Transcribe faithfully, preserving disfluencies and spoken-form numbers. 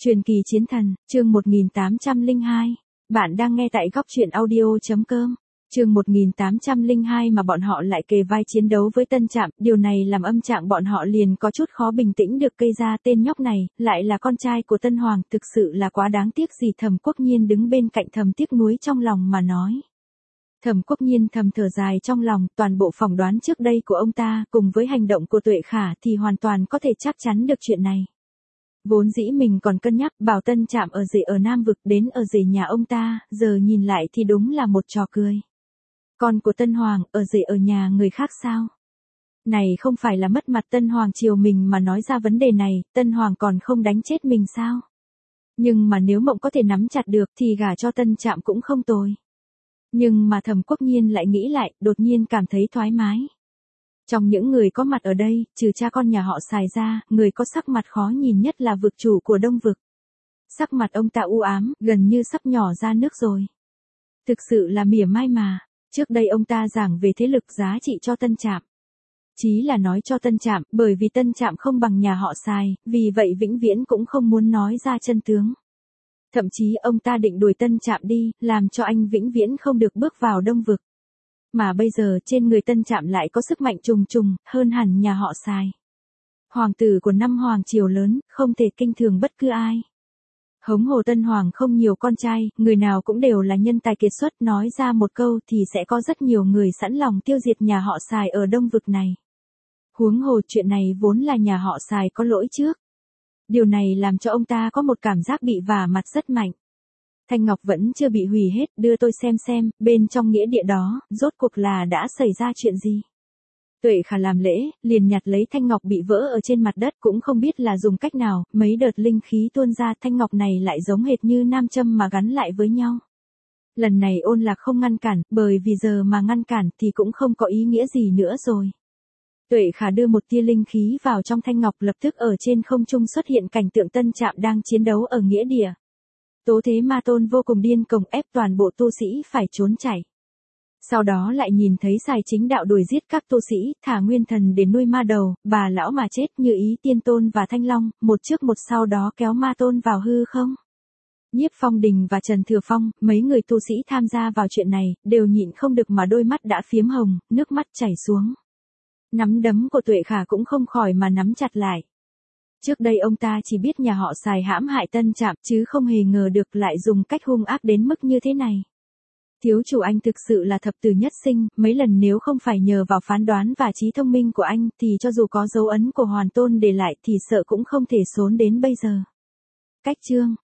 Truyền kỳ chiến thần, chương một nghìn tám trăm lẻ hai. Bạn đang nghe tại góc truyện audio chấm com. Chương một nghìn tám trăm lẻ hai mà bọn họ lại kề vai chiến đấu với Tân Trạm, điều này làm âm trạng bọn họ liền có chút khó bình tĩnh được. Cây ra tên nhóc này, lại là con trai của Tân Hoàng, thực sự là quá đáng tiếc gì. Thẩm Quốc Nhiên đứng bên cạnh thầm tiếc nuối trong lòng mà nói. Thẩm Quốc Nhiên thầm thở dài trong lòng, toàn bộ phỏng đoán trước đây của ông ta, cùng với hành động của Tuệ Khả thì hoàn toàn có thể chắc chắn được chuyện này. Vốn dĩ mình còn cân nhắc bảo Tân Trạm ở rể ở Nam Vực đến ở rể nhà ông ta, giờ nhìn lại thì đúng là một trò cười. Con của Tân Hoàng, ở rể ở nhà người khác sao? Này không phải là mất mặt Tân Hoàng chiều mình mà nói ra vấn đề này, Tân Hoàng còn không đánh chết mình sao? Nhưng mà nếu mộng có thể nắm chặt được thì gả cho Tân Trạm cũng không tồi. Nhưng mà Thẩm Quốc Nhiên lại nghĩ lại, đột nhiên cảm thấy thoải mái. Trong những người có mặt ở đây, trừ cha con nhà họ Sài ra, người có sắc mặt khó nhìn nhất là vực chủ của Đông Vực. Sắc mặt ông ta u ám, gần như sắp nhỏ ra nước rồi. Thực sự là mỉa mai mà, trước đây ông ta giảng về thế lực giá trị cho Tân Trạm. Chí là nói cho Tân Trạm, bởi vì Tân Trạm không bằng nhà họ Sài, vì vậy vĩnh viễn cũng không muốn nói ra chân tướng. Thậm chí ông ta định đuổi Tân Trạm đi, làm cho anh vĩnh viễn không được bước vào Đông Vực. Mà bây giờ trên người Tân Trạm lại có sức mạnh trùng trùng, hơn hẳn nhà họ Sài. Hoàng tử của năm hoàng triều lớn, không thể kinh thường bất cứ ai. Hống hồ Tân Hoàng không nhiều con trai, người nào cũng đều là nhân tài kiệt xuất, nói ra một câu thì sẽ có rất nhiều người sẵn lòng tiêu diệt nhà họ Sài ở Đông Vực này. Huống hồ chuyện này vốn là nhà họ Sài có lỗi trước. Điều này làm cho ông ta có một cảm giác bị vả mặt rất mạnh. Thanh ngọc vẫn chưa bị hủy hết, đưa tôi xem xem, bên trong nghĩa địa đó, rốt cuộc là đã xảy ra chuyện gì. Tuệ Khả làm lễ, liền nhặt lấy thanh ngọc bị vỡ ở trên mặt đất, cũng không biết là dùng cách nào, mấy đợt linh khí tuôn ra, thanh ngọc này lại giống hệt như nam châm mà gắn lại với nhau. Lần này Ôn Lạc không ngăn cản, bởi vì giờ mà ngăn cản thì cũng không có ý nghĩa gì nữa rồi. Tuệ Khả đưa một tia linh khí vào trong thanh ngọc, lập tức ở trên không trung xuất hiện cảnh tượng Tân Trạm đang chiến đấu ở nghĩa địa. Tố Thế Ma Tôn vô cùng điên cuồng ép toàn bộ tu sĩ phải trốn chạy. Sau đó lại nhìn thấy Sài Chính Đạo đuổi giết các tu sĩ, thả nguyên thần để nuôi ma đầu, bà lão mà chết như ý Tiên Tôn và Thanh Long, một trước một sau đó kéo Ma Tôn vào hư không. Nhiếp Phong Đình và Trần Thừa Phong, mấy người tu sĩ tham gia vào chuyện này, đều nhịn không được mà đôi mắt đã phiếm hồng, nước mắt chảy xuống. Nắm đấm của Tuệ Khả cũng không khỏi mà nắm chặt lại. Trước đây ông ta chỉ biết nhà họ Sài hãm hại Tân Trạm, chứ không hề ngờ được lại dùng cách hung ác đến mức như thế này. Thiếu chủ anh thực sự là thập tử nhất sinh, mấy lần nếu không phải nhờ vào phán đoán và trí thông minh của anh thì cho dù có dấu ấn của Hoàn Tôn để lại thì sợ cũng không thể xốn đến bây giờ. Cách chương